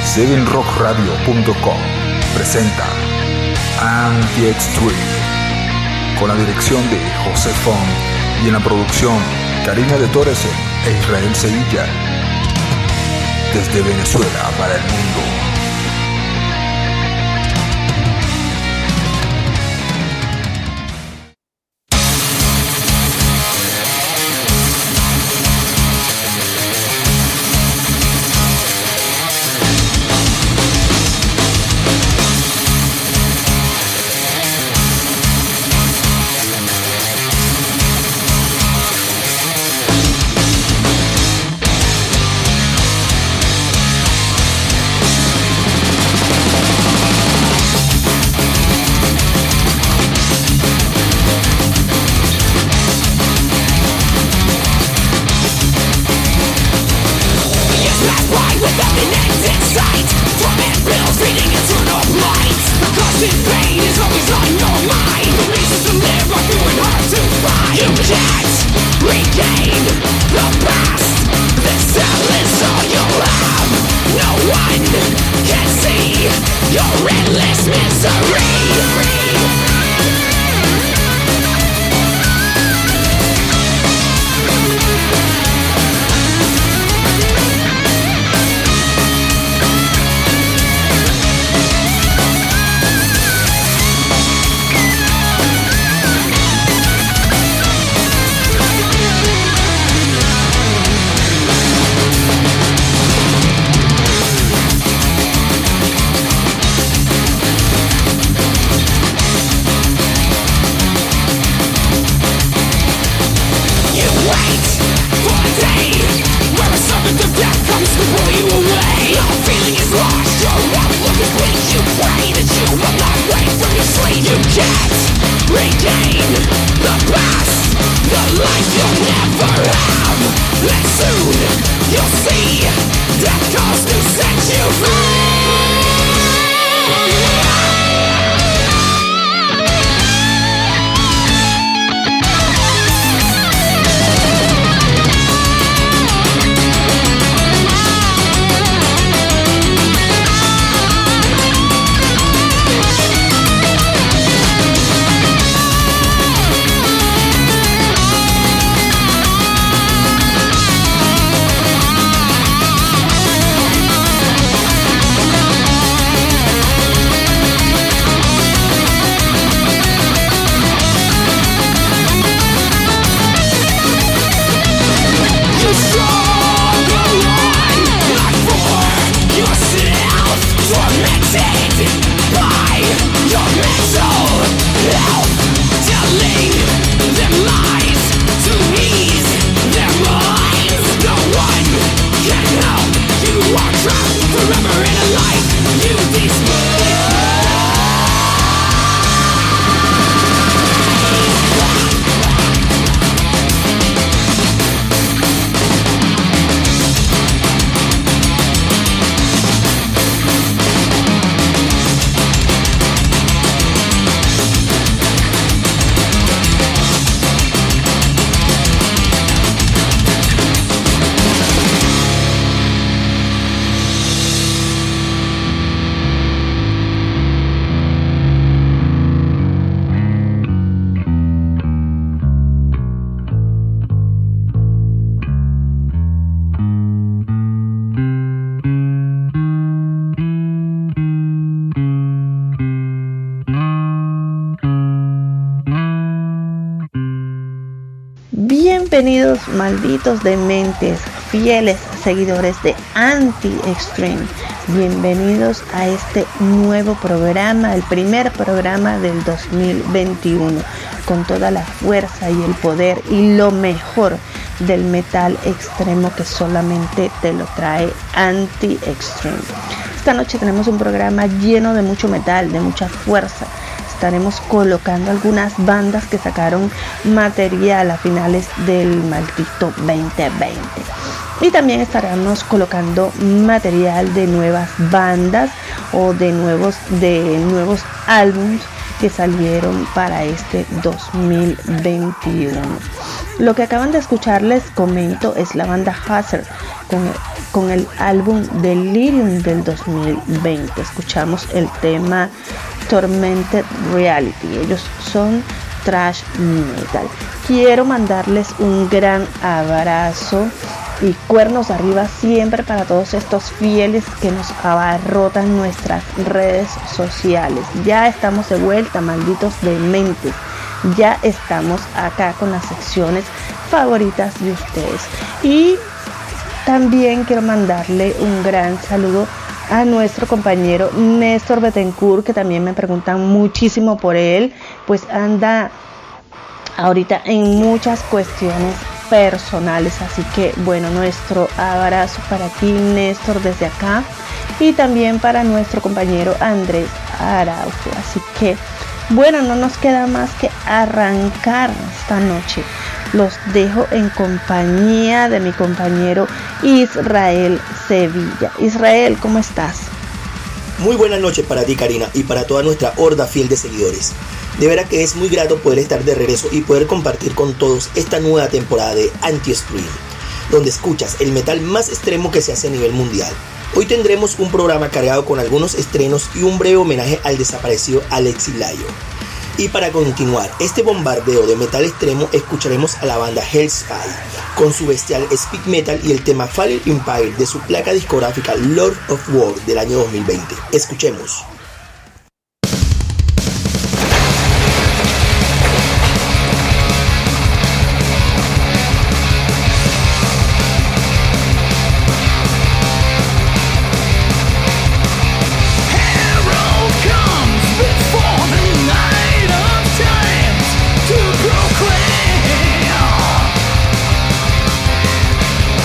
7rockradio.com presenta Anti-Extreme con la dirección de José Font y en la producción Karina de Torres e Israel Sevilla, desde Venezuela para el mundo. Bienvenidos, malditos dementes, fieles seguidores de Anti-Extreme. Bienvenidos a este nuevo programa, el primer programa del 2021, con toda la fuerza y el poder y lo mejor del metal extremo que solamente te lo trae Anti-Extreme. Esta noche tenemos un programa lleno de mucho metal, de mucha fuerza. Estaremos colocando algunas bandas que sacaron material a finales del maldito 2020. Y también estaremos colocando material de nuevas bandas o de nuevos álbumes que salieron para este 2021. Lo que acaban de escuchar, les comento, es la banda Hazard con con el álbum Delirium del 2020. Escuchamos el tema Tormented Reality. Ellos son thrash metal. Quiero mandarles un gran abrazo y cuernos arriba siempre para todos estos fieles que nos abarrotan nuestras redes sociales. Ya estamos de vuelta, malditos dementes. Ya estamos acá con las secciones favoritas de ustedes. Y también quiero mandarle un gran saludo a nuestro compañero Néstor Betancourt, que también me preguntan muchísimo por él, pues anda ahorita en muchas cuestiones personales, así que bueno, nuestro abrazo para ti, Néstor, desde acá, y también para nuestro compañero Andrés Araujo. Así que bueno, no nos queda más que arrancar esta noche. Los dejo en compañía de mi compañero Israel Sevilla. Israel, ¿cómo estás? Muy buenas noches para ti, Karina, y para toda nuestra horda fiel de seguidores. De veras que es muy grato poder estar de regreso y poder compartir con todos esta nueva temporada de Anti-Extreme, donde escuchas el metal más extremo que se hace a nivel mundial. Hoy tendremos un programa cargado con algunos estrenos y un breve homenaje al desaparecido Alexis Laiho. Y para continuar este bombardeo de metal extremo, escucharemos a la banda Hellspy con su bestial speed metal y el tema Fallen Empire de su placa discográfica Lord of War del año 2020. Escuchemos.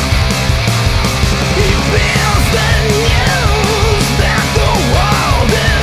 That the world is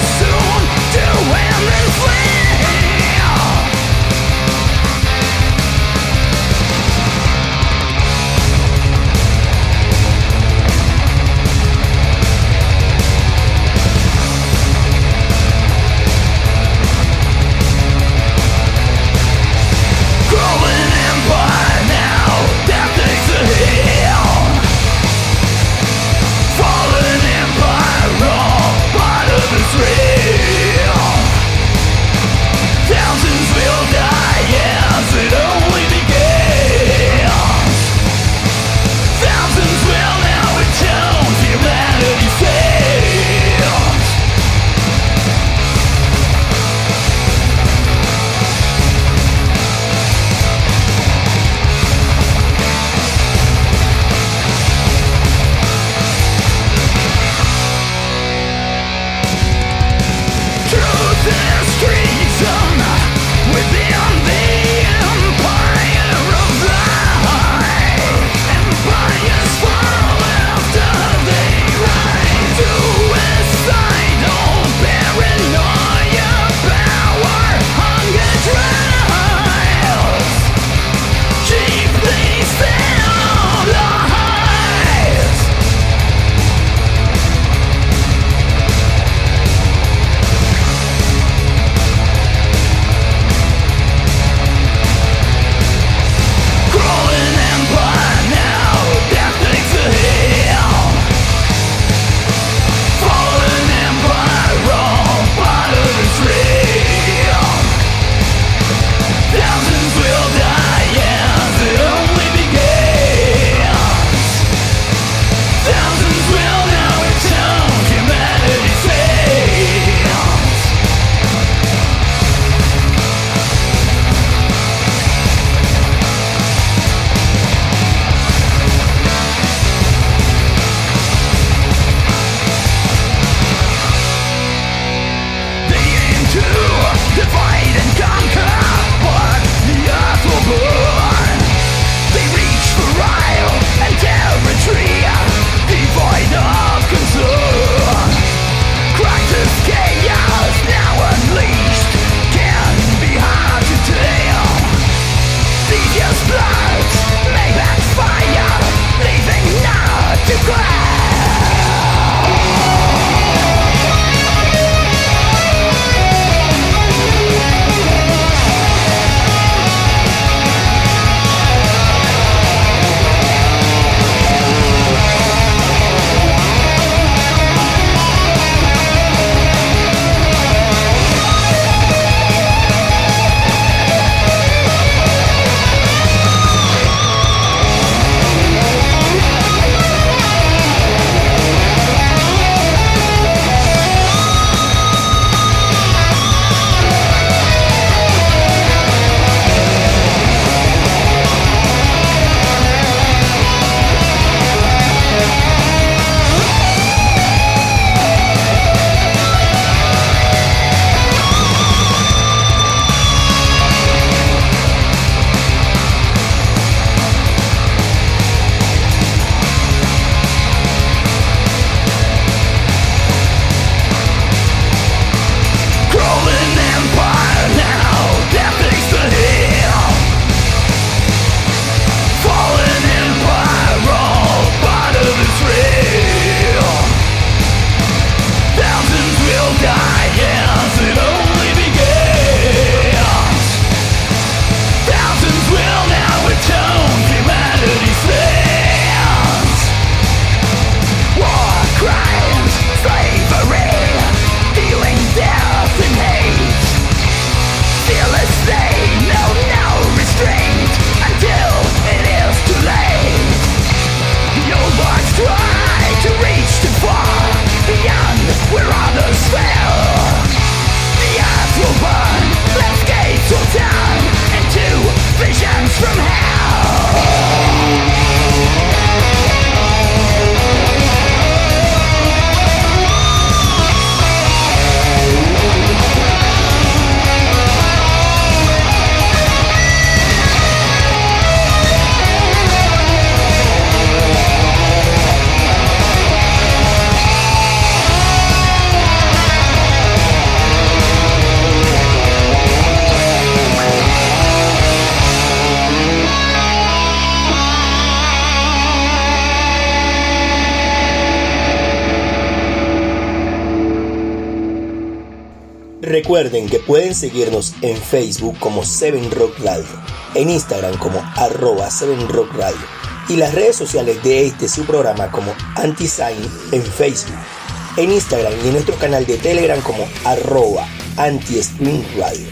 Recuerden que pueden seguirnos en Facebook como 7Rock Radio, en Instagram como @7Rock Radio y las redes sociales de su programa como Anti-Sign en Facebook, en Instagram y en nuestro canal de Telegram como @Anti-Screen Radio.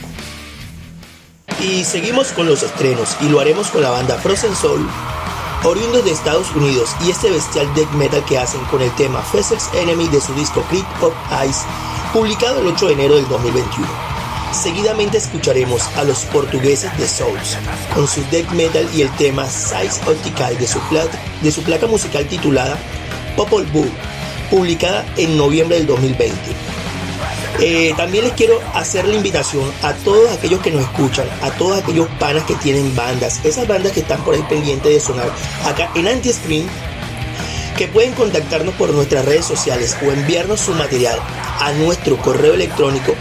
Y seguimos con los estrenos y lo haremos con la banda Frozen Soul, oriundos de Estados Unidos, y este bestial death metal que hacen con el tema Fezer's Enemy de su disco Crypt of Ice, publicado el 8 de enero del 2021. Seguidamente escucharemos a los portugueses de Souls con su death metal y el tema Size Optical de su placa musical titulada Popol Vuh, publicada en noviembre del 2020. También les quiero hacer la invitación a todos aquellos que nos escuchan, a todos aquellos panas que tienen bandas, esas bandas que están por ahí pendientes de sonar acá en Anti-Screen, que pueden contactarnos por nuestras redes sociales o enviarnos su material a nuestro correo electrónico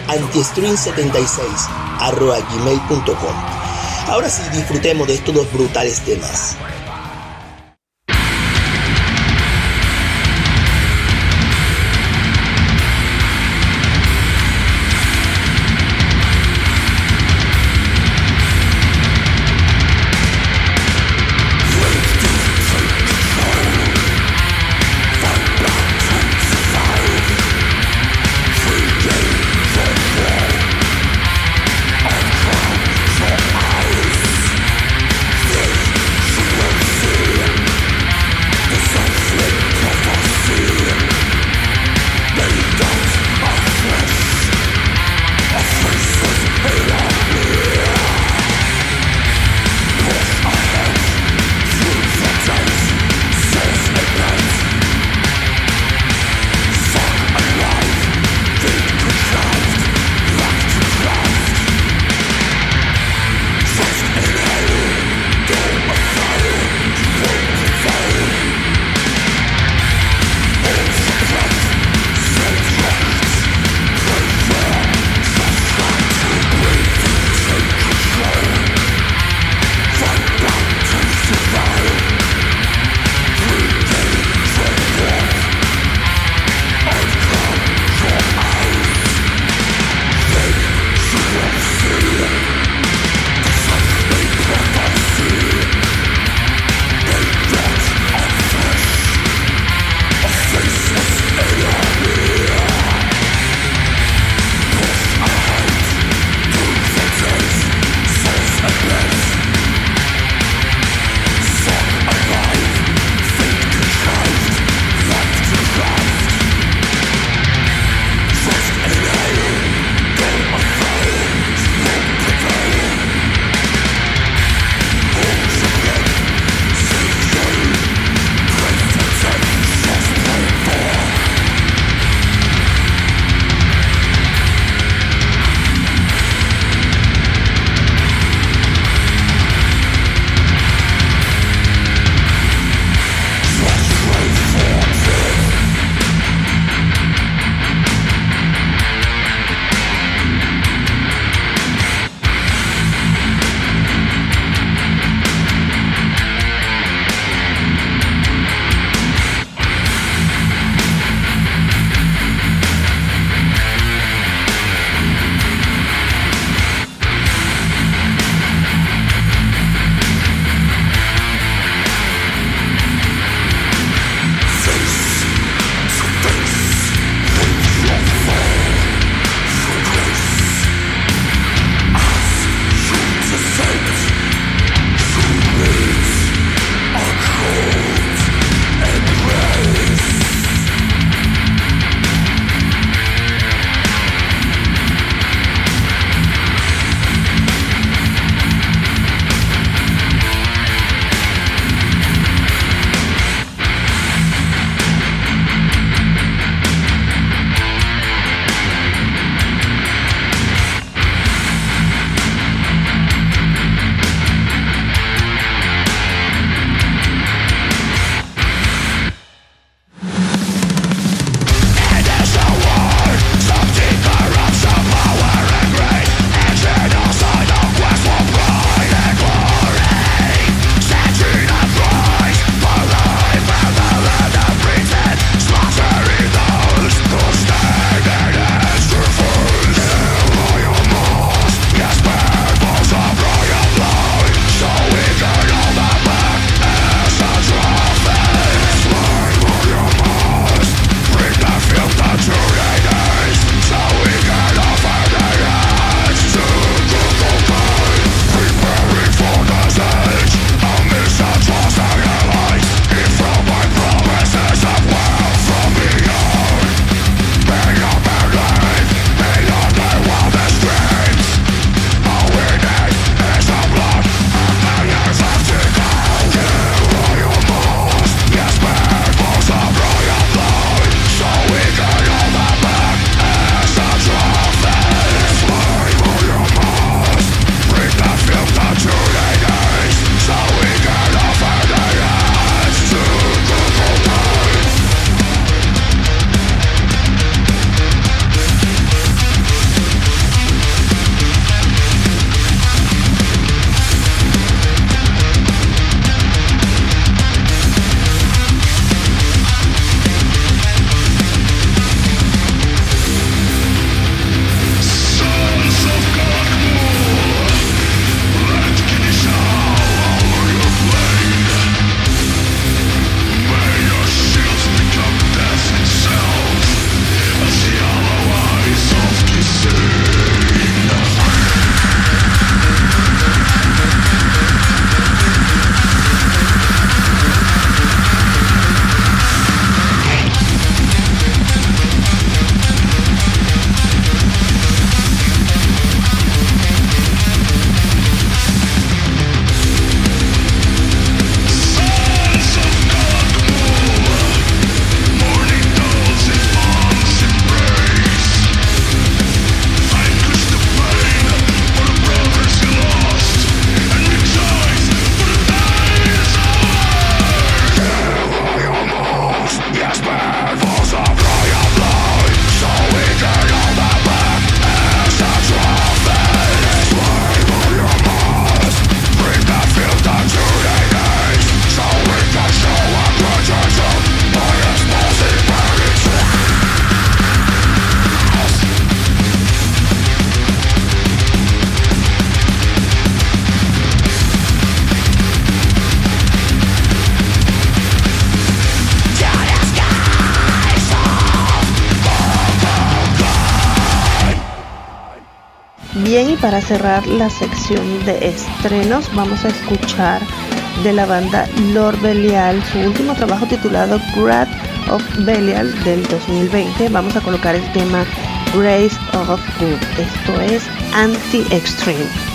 antiestream76@gmail.com. Ahora sí, disfrutemos de estos dos brutales temas. Bien, y para cerrar la sección de estrenos, vamos a escuchar de la banda Lord Belial su último trabajo titulado Wrath of Belial del 2020. Vamos a colocar el tema Grace of Good. Esto es Anti-Extreme.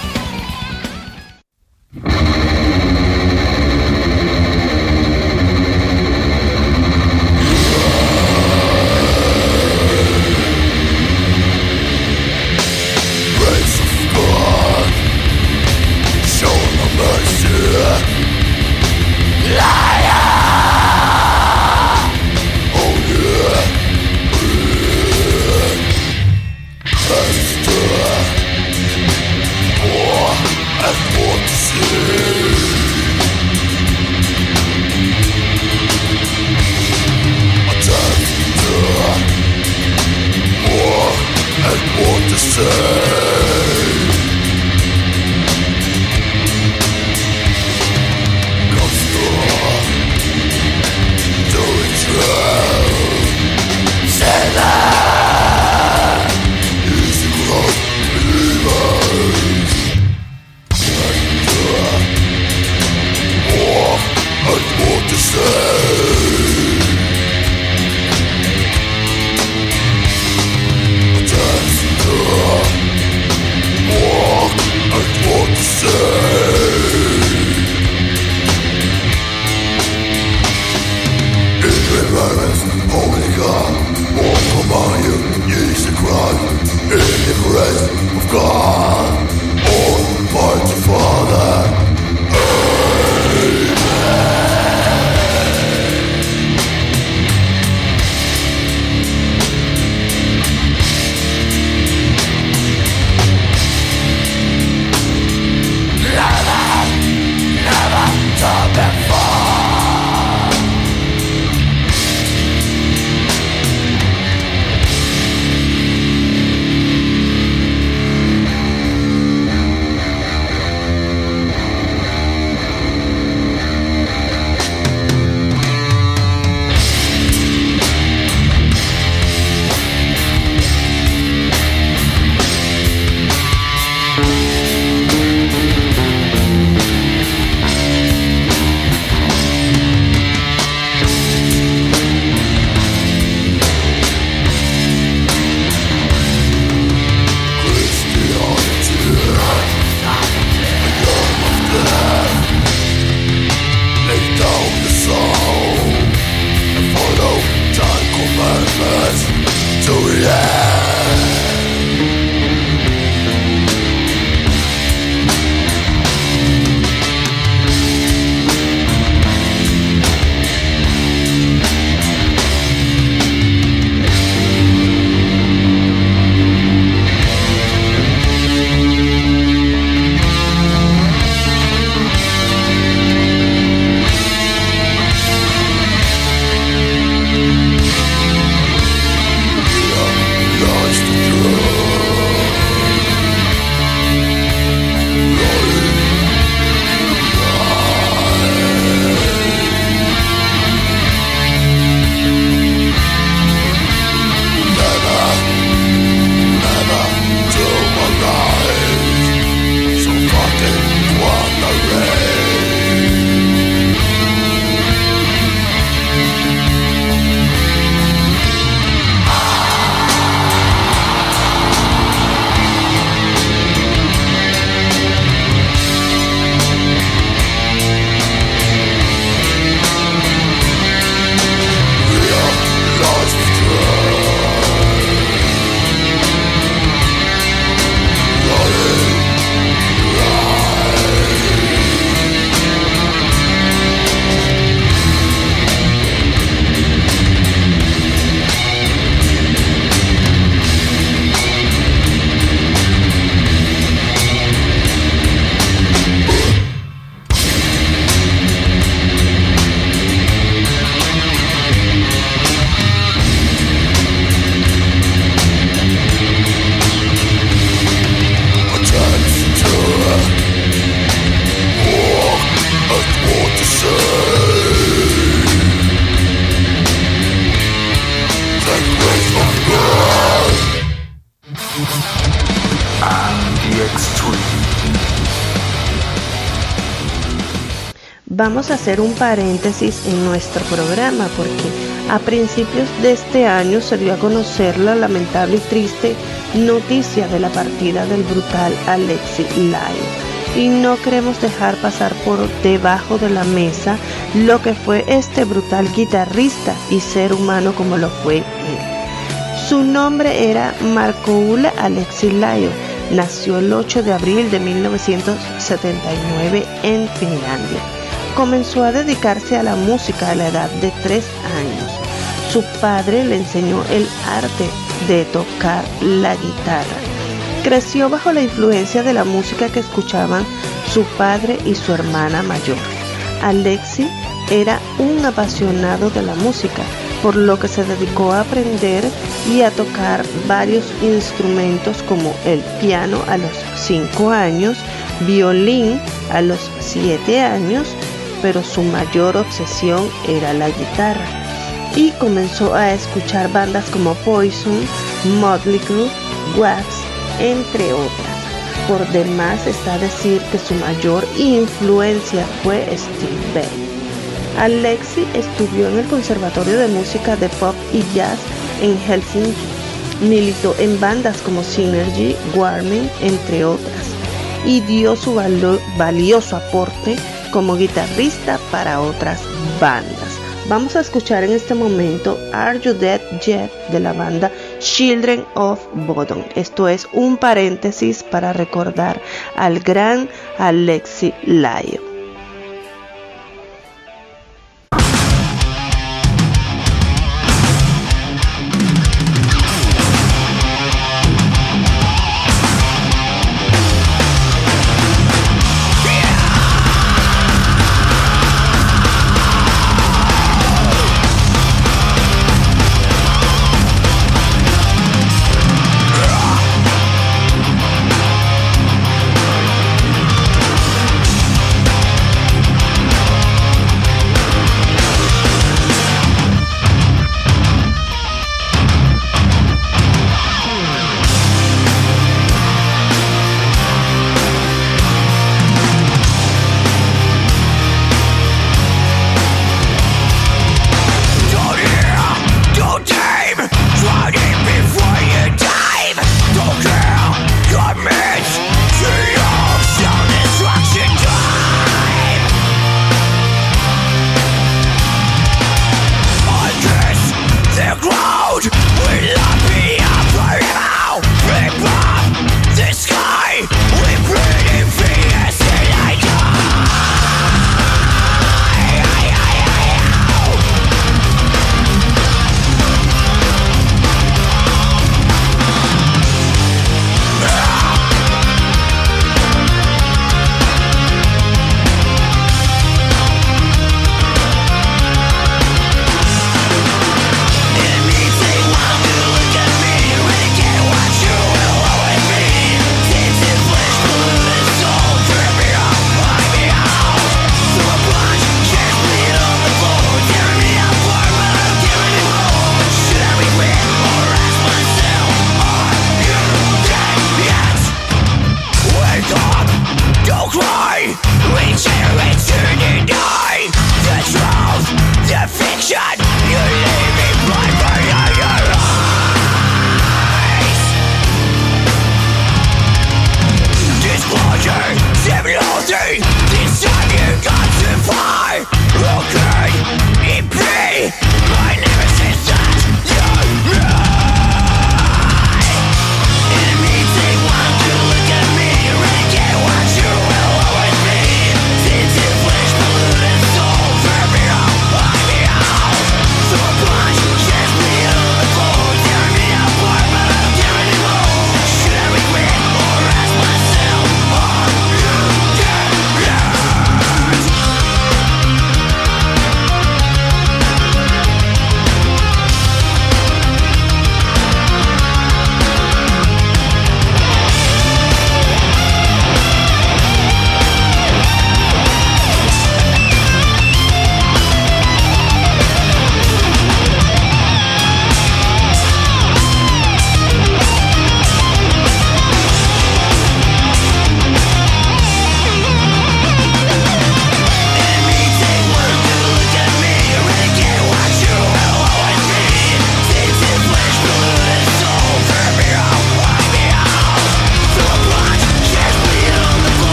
Vamos a hacer un paréntesis en nuestro programa porque a principios de este año se dio a conocer la lamentable y triste noticia de la partida del brutal Alexi Laiho. Y no queremos dejar pasar por debajo de la mesa lo que fue este brutal guitarrista y ser humano como lo fue él. Su nombre era Markoula Alexi Laiho. Nació el 8 de abril de 1979 en Finlandia. Comenzó a dedicarse a la música a la edad de 3 años. Su padre le enseñó el arte de tocar la guitarra. Creció bajo la influencia de la música que escuchaban su padre y su hermana mayor. Alexi era un apasionado de la música, por lo que se dedicó a aprender y a tocar varios instrumentos como el piano a los 5 años, violín a los 7 años, pero su mayor obsesión era la guitarra. Y comenzó a escuchar bandas como Poison, Motley Crue, Wax, entre otras. Por demás está decir que su mayor influencia fue Steve Vai. Alexi estudió en el Conservatorio de Música de Pop y Jazz en Helsinki. Militó en bandas como Synergy, Warming, entre otras, y dio su valioso aporte como guitarrista para otras bandas. Vamos a escuchar en este momento Are You Dead Yet de la banda Children of Bodom. Esto es un paréntesis para recordar al gran Alexi Laiho.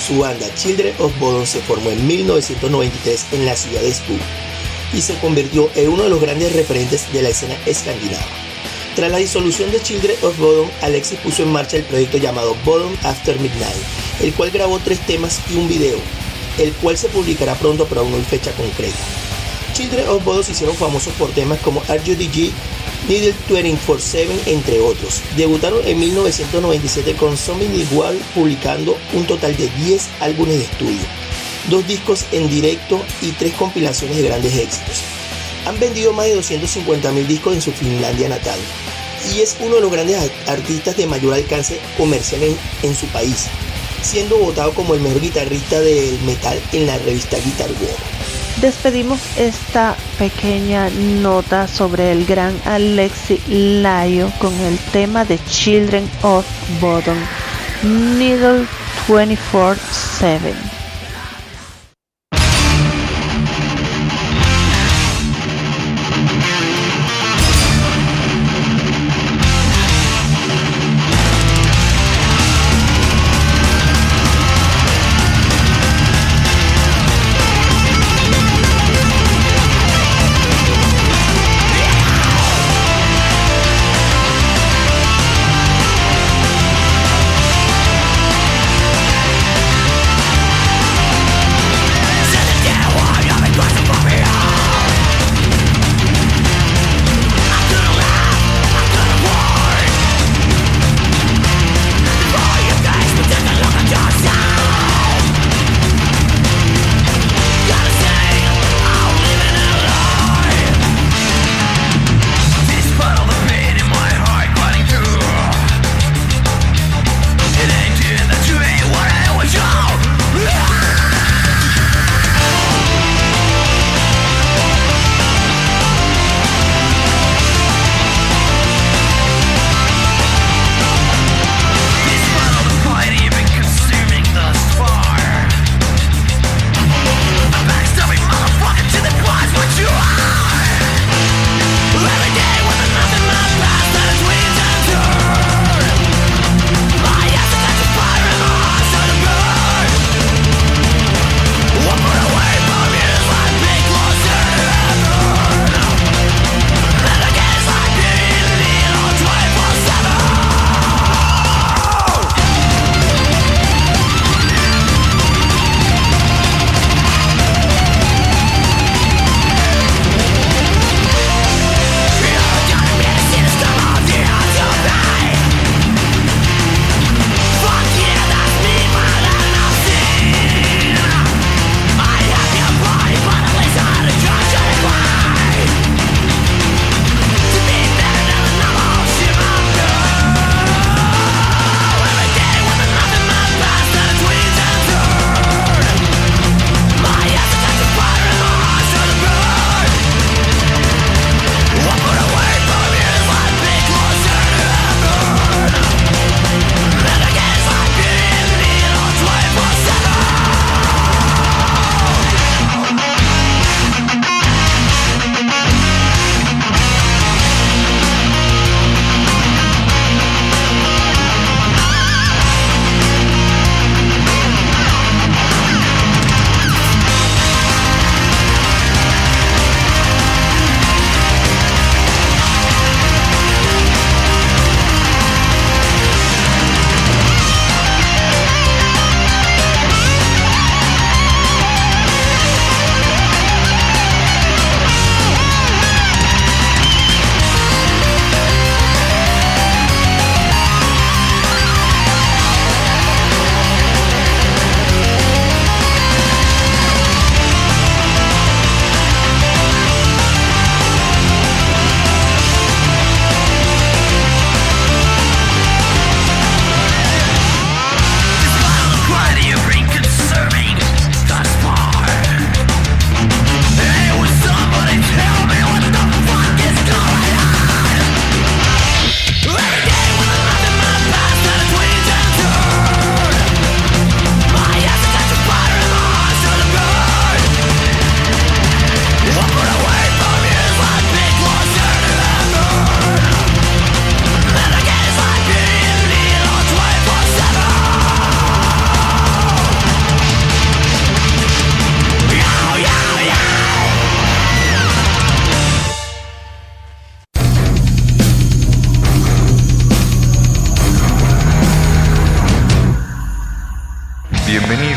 Su banda Children of Bodom se formó en 1993 en la ciudad de Spoo y se convirtió en uno de los grandes referentes de la escena escandinava. Tras la disolución de Children of Bodom, Alexis puso en marcha el proyecto llamado Bodom After Midnight, el cual grabó 3 temas y un video, el cual se publicará pronto pero aún no hay fecha concreta. Children of Bodom se hicieron famosos por temas como RUDG, Needle 24/7, entre otros. Debutaron en 1997 con Something Igual, publicando un total de 10 álbumes de estudio, 2 discos en directo y 3 compilaciones de grandes éxitos. Han vendido más de 250.000 discos en su Finlandia natal y es uno de los grandes artistas de mayor alcance comercial en su país, siendo votado como el mejor guitarrista del metal en la revista Guitar World. Despedimos esta pequeña nota sobre el gran Alexis Laiho con el tema de Children of Bodom, Needle 24/7.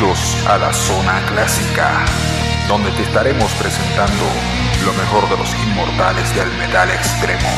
Bienvenidos a la Zona Clásica, donde te estaremos presentando lo mejor de los inmortales del metal extremo.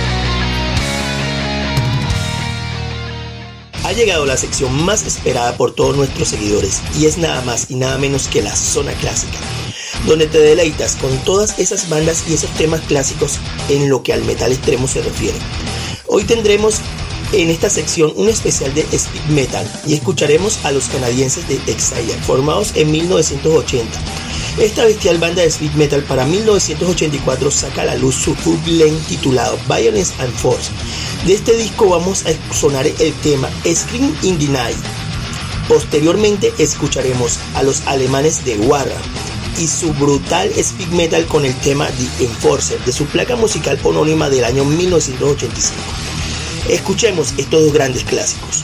Ha llegado la sección más esperada por todos nuestros seguidores y es nada más y nada menos que la Zona Clásica, donde te deleitas con todas esas bandas y esos temas clásicos en lo que al metal extremo se refiere. Hoy tendremos en esta sección un especial de speed metal y escucharemos a los canadienses de Exile, formados en 1980. Esta bestial banda de speed metal para 1984 saca a la luz su bootleg titulado Violence and Force. De este disco vamos a sonar el tema Scream in the Night. Posteriormente escucharemos a los alemanes de Warra y su brutal speed metal con el tema The Enforcer de su placa musical homónima del año 1985. Escuchemos estos dos grandes clásicos.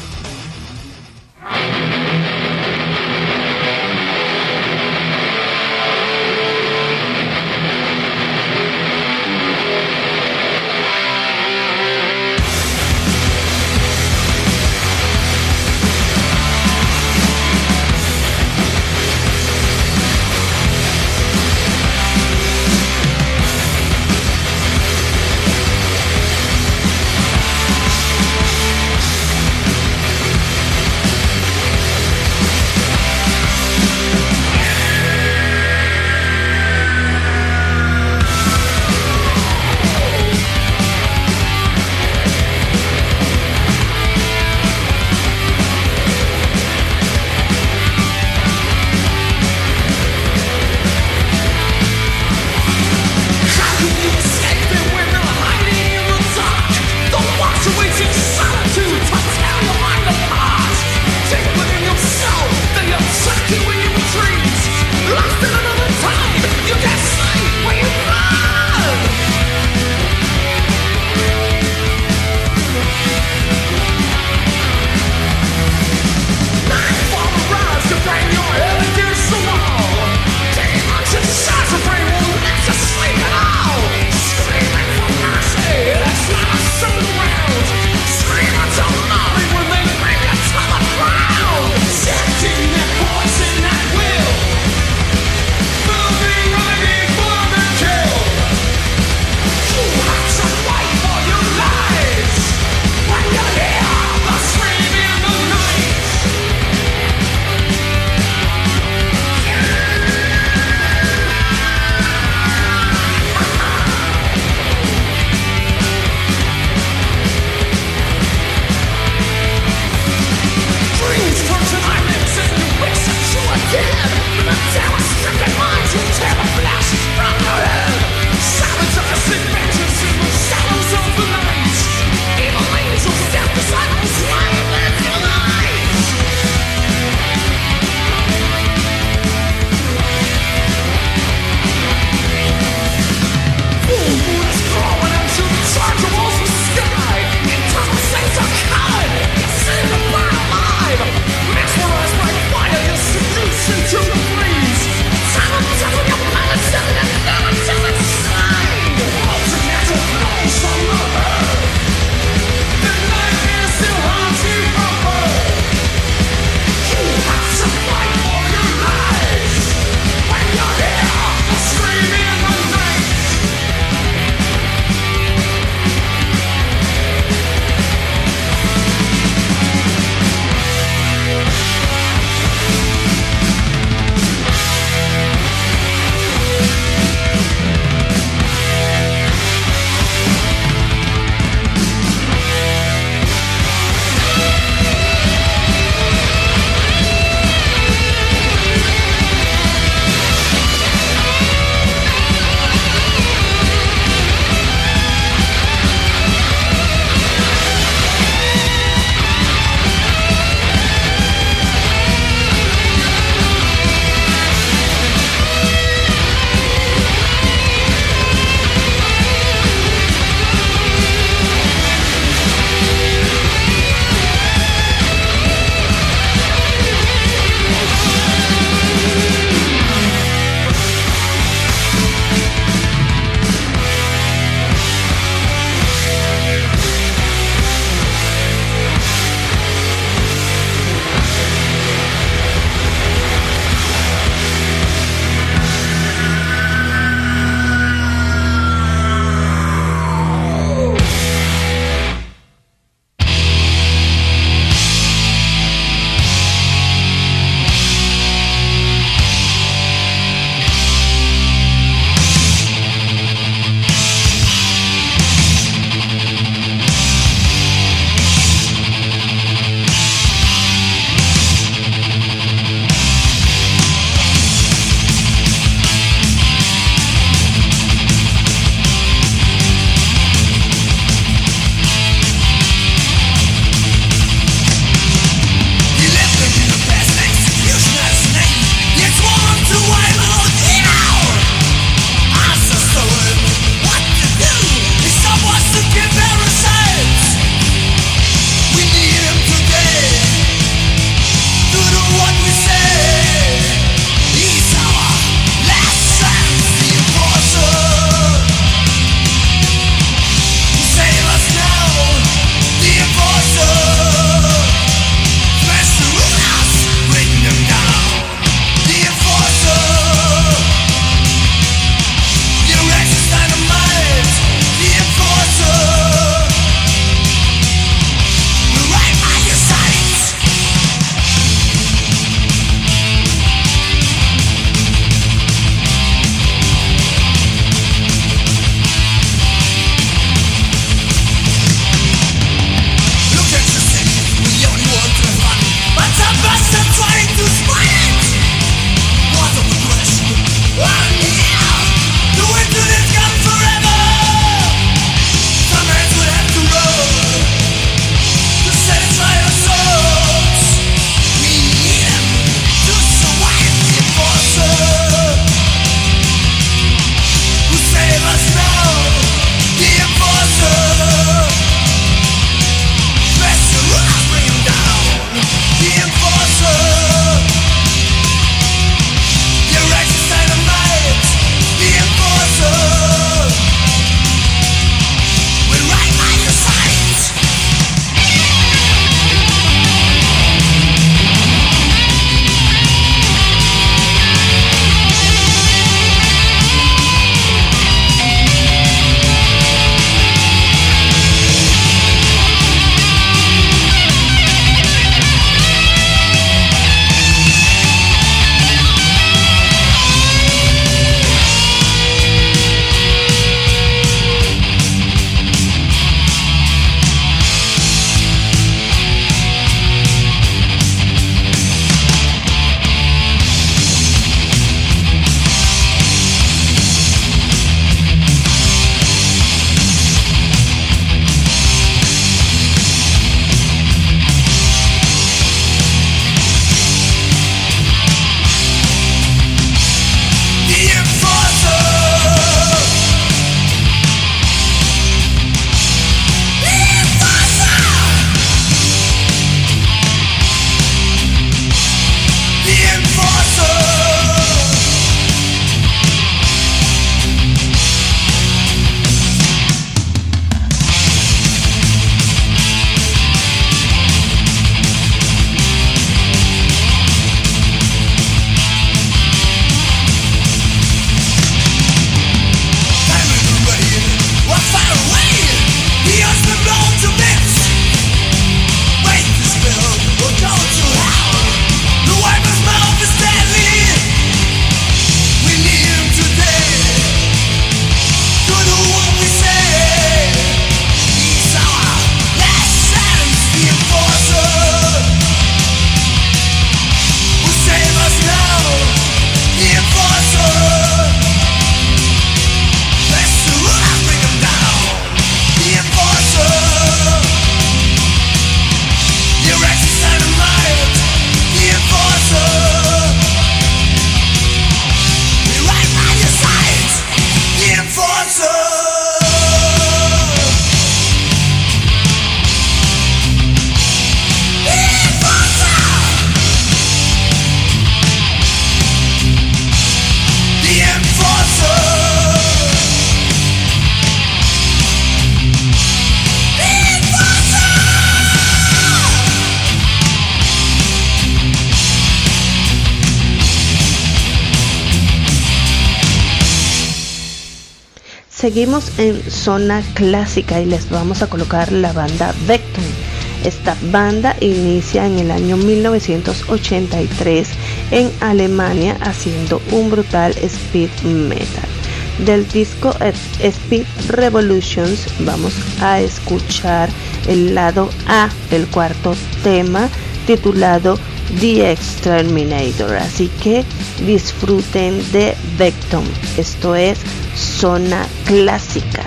Seguimos en zona clásica y les vamos a colocar la banda Vectum. Esta banda inicia en el año 1983 en Alemania haciendo un brutal speed metal. Del disco Speed Revolutions vamos a escuchar el lado A, el cuarto tema titulado The Exterminator. Así que disfruten de Vectum. Esto es Zona Clásica.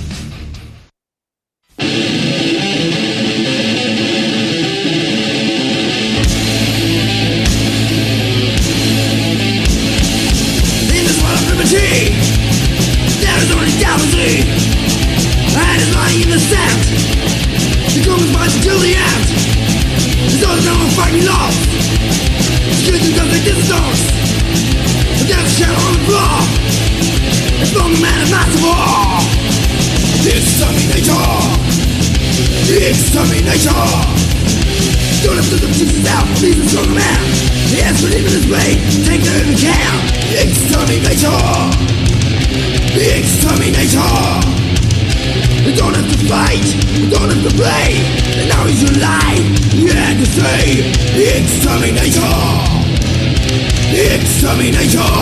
Exterminator! Don't have to look Jesus out, please a strong man. Yes, but even his way, take it if you can. Exterminator! Exterminator! You don't have to fight, you don't have to play. And now he's alive, yeah, to say Exterminator! Exterminator!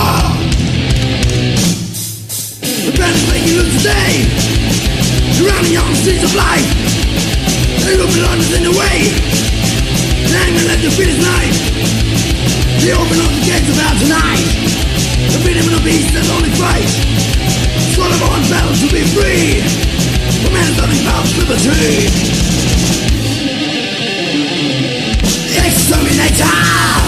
The band is making you today. Around the young streets of life. They open London's in the way. And I'm gonna let the beat his knife. They open up the gates about tonight. The freedom of the beast that only fight. Squad of on battle to be free. For man is nothing about liberty. Exterminator!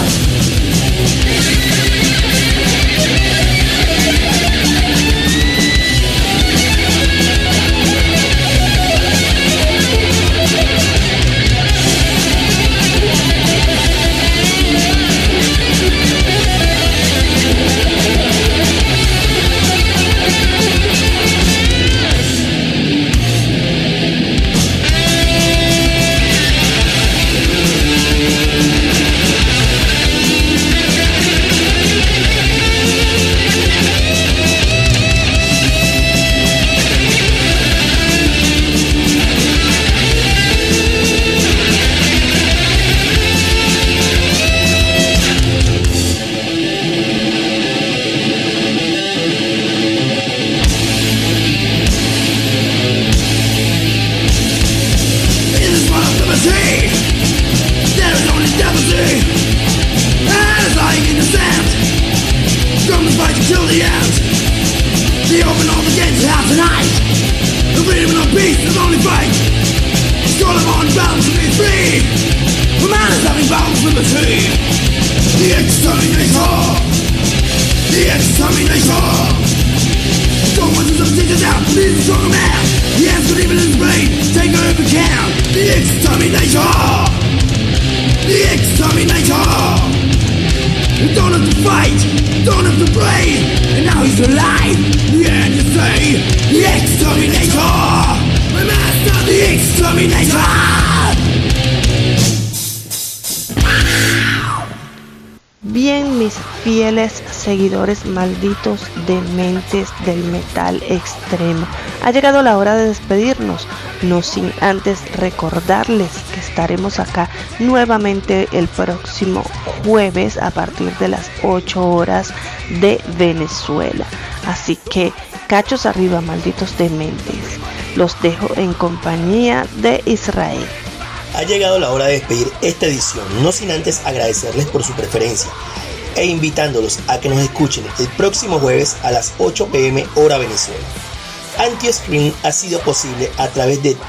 Bien, mis fieles seguidores malditos dementes del metal extremo, ha llegado la hora de despedirnos, no sin antes recordarles que estaremos acá nuevamente el próximo jueves a partir de las 8 horas de Venezuela. Así que cachos arriba, malditos dementes. Los dejo en compañía de Israel. Ha llegado la hora de despedir esta edición, no sin antes agradecerles por su preferencia e invitándolos a que nos escuchen el próximo jueves a las 8 p.m. hora Venezuela. Anti-Screen ha sido posible a través de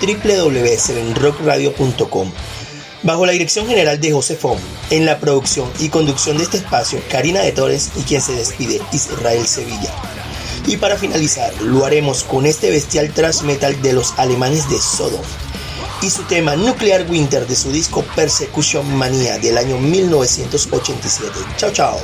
www.7rockradio.com, bajo la dirección general de José Fon, en la producción y conducción de este espacio, Karina de Torres, y quien se despide, Israel Sevilla. Y para finalizar, lo haremos con este bestial thrash metal de los alemanes de Sodom y su tema Nuclear Winter de su disco Persecution Mania del año 1987. Chao, chao.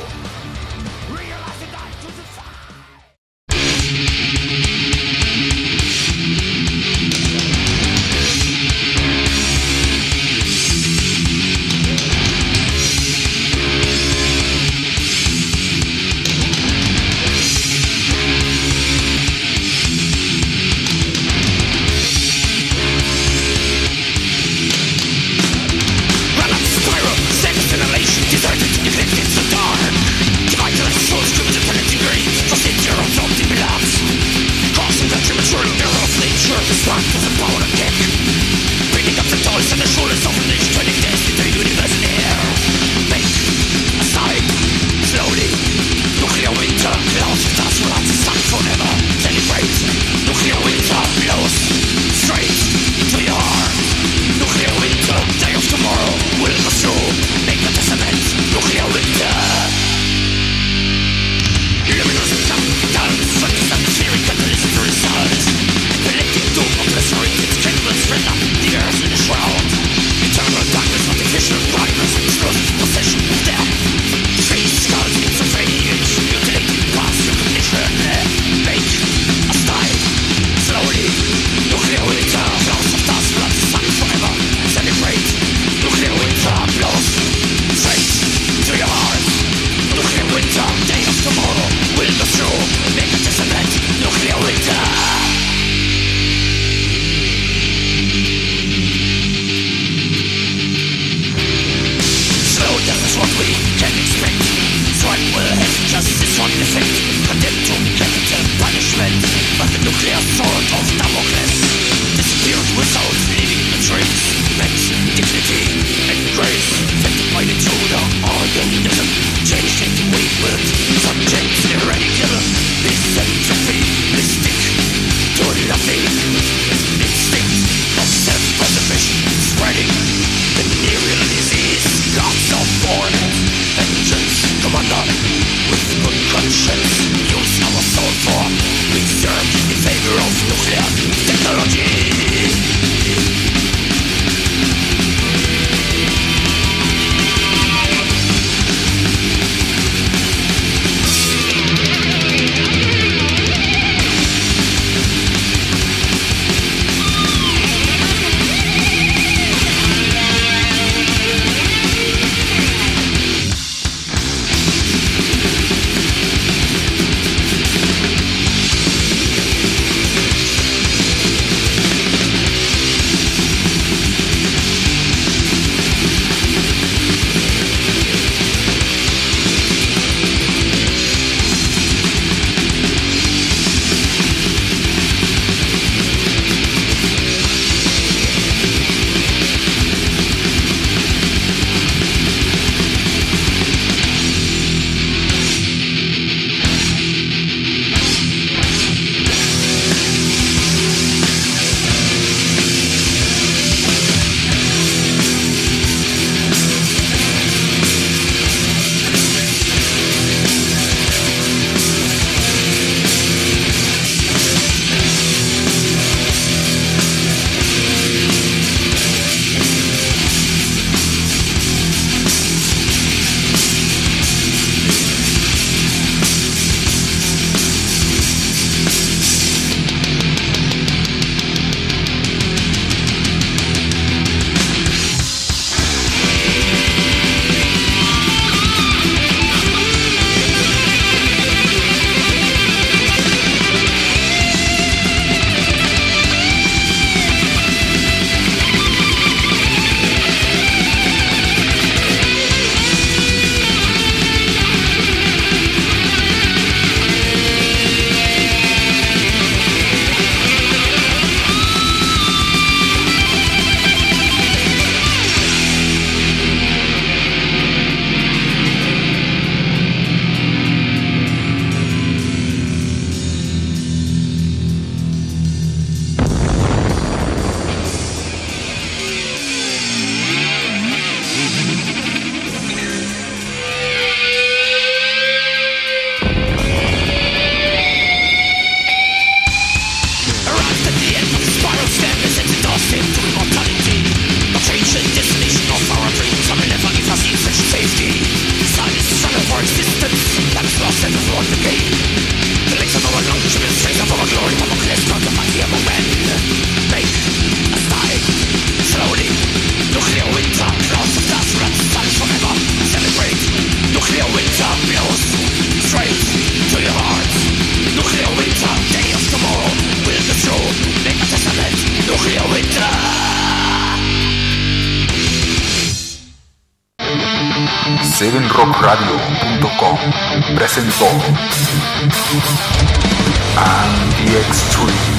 7rockradio.com presentó Anti-Extreme.